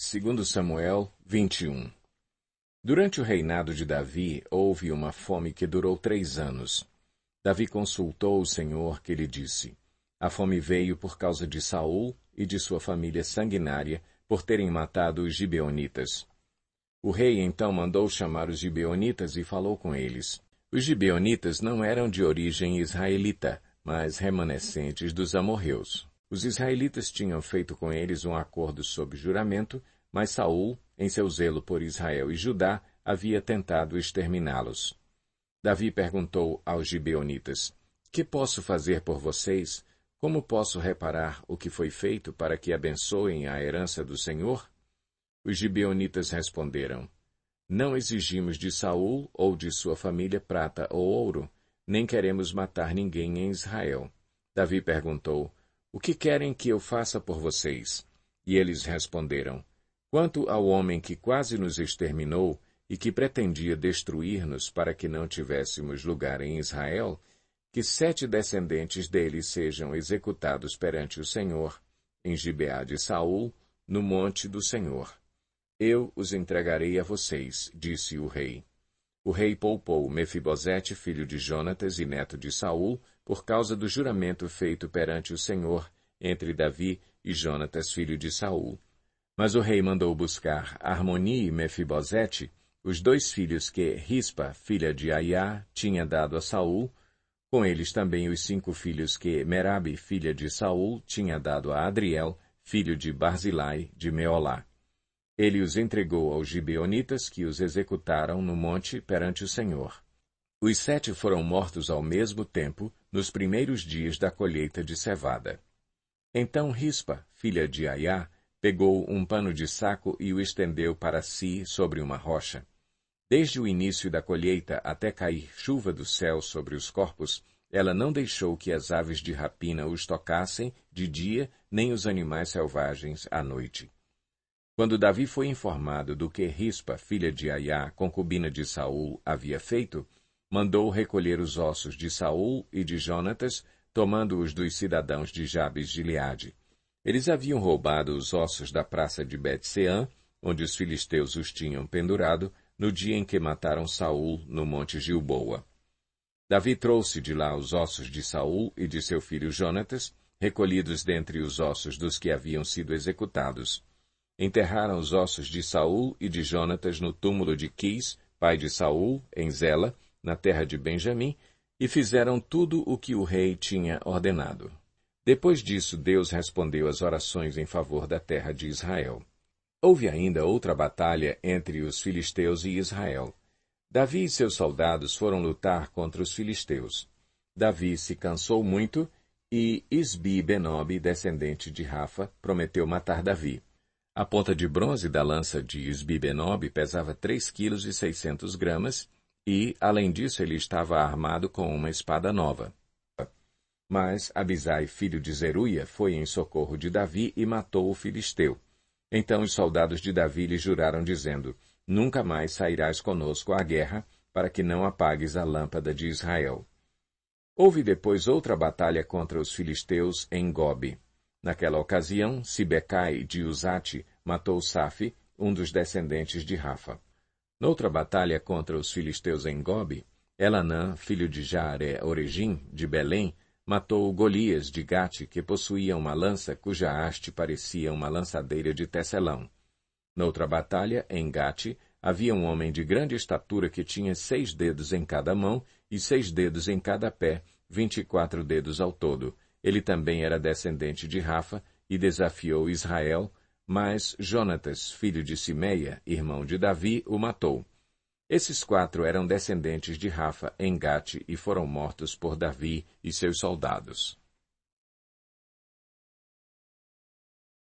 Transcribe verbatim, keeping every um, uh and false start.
Segundo Samuel vinte e um. Durante o reinado de Davi, houve uma fome que durou três anos. Davi consultou o Senhor, que lhe disse: A fome veio por causa de Saul e de sua família sanguinária, por terem matado os gibeonitas. O rei então mandou chamar os gibeonitas e falou com eles. Os gibeonitas não eram de origem israelita, mas remanescentes dos amorreus. Os israelitas tinham feito com eles um acordo sob juramento, mas Saul, em seu zelo por Israel e Judá, havia tentado exterminá-los. Davi perguntou aos gibeonitas: Que posso fazer por vocês? Como posso reparar o que foi feito para que abençoem a herança do Senhor? Os gibeonitas responderam: Não exigimos de Saul ou de sua família prata ou ouro, nem queremos matar ninguém em Israel. Davi perguntou: O que querem que eu faça por vocês? E eles responderam: Quanto ao homem que quase nos exterminou e que pretendia destruir-nos para que não tivéssemos lugar em Israel, que sete descendentes dele sejam executados perante o Senhor, em Gibeá de Saul, no monte do Senhor. Eu os entregarei a vocês, disse o rei. O rei poupou Mefibosete, filho de Jonatas e neto de Saul, por causa do juramento feito perante o Senhor entre Davi e Jonatas, filho de Saul. Mas o rei mandou buscar Armoni e Mefibosete, os dois filhos que Rispa, filha de Aiá, tinha dado a Saul, com eles também os cinco filhos que Merabe, filha de Saul, tinha dado a Adriel, filho de Barzilai, de Meolá. Ele os entregou aos gibeonitas, que os executaram no monte perante o Senhor. Os sete foram mortos ao mesmo tempo, nos primeiros dias da colheita de cevada. Então Rispa, filha de Aiá, pegou um pano de saco e o estendeu para si sobre uma rocha. Desde o início da colheita até cair chuva do céu sobre os corpos, ela não deixou que as aves de rapina os tocassem de dia, nem os animais selvagens à noite. Quando Davi foi informado do que Rispa, filha de Aiá, concubina de Saul, havia feito, mandou recolher os ossos de Saul e de Jonatas, tomando-os dos cidadãos de Jabes-Gileade. Eles haviam roubado os ossos da praça de Bet-Seã, onde os filisteus os tinham pendurado, no dia em que mataram Saul no monte Gilboa. Davi trouxe de lá os ossos de Saul e de seu filho Jonatas, recolhidos dentre os ossos dos que haviam sido executados. Enterraram os ossos de Saul e de Jonatas no túmulo de Quis, pai de Saul, em Zela, na terra de Benjamim, e fizeram tudo o que o rei tinha ordenado. Depois disso, Deus respondeu às orações em favor da terra de Israel. Houve ainda outra batalha entre os filisteus e Israel. Davi e seus soldados foram lutar contra os filisteus. Davi se cansou muito e Isbi-Benob, descendente de Rafa, prometeu matar Davi. A ponta de bronze da lança de Isbi-Benob pesava três quilos e seiscentos gramas e, além disso, ele estava armado com uma espada nova. Mas Abisai, filho de Zeruia, foi em socorro de Davi e matou o filisteu. Então os soldados de Davi lhe juraram, dizendo: Nunca mais sairás conosco à guerra, para que não apagues a lâmpada de Israel. Houve depois outra batalha contra os filisteus em Gobe. Naquela ocasião, Sibecai de Uzate matou Safi, um dos descendentes de Rafa. Noutra batalha contra os filisteus em Gobe, Elanã, filho de Jaare-Oregim, de Belém, matou Golias de Gate, que possuía uma lança cuja haste parecia uma lançadeira de tecelão. Noutra batalha, em Gate, havia um homem de grande estatura que tinha seis dedos em cada mão e seis dedos em cada pé, vinte e quatro dedos ao todo. Ele também era descendente de Rafa e desafiou Israel, mas Jonatas, filho de Simeia, irmão de Davi, o matou. Esses quatro eram descendentes de Rafa em Gate e foram mortos por Davi e seus soldados.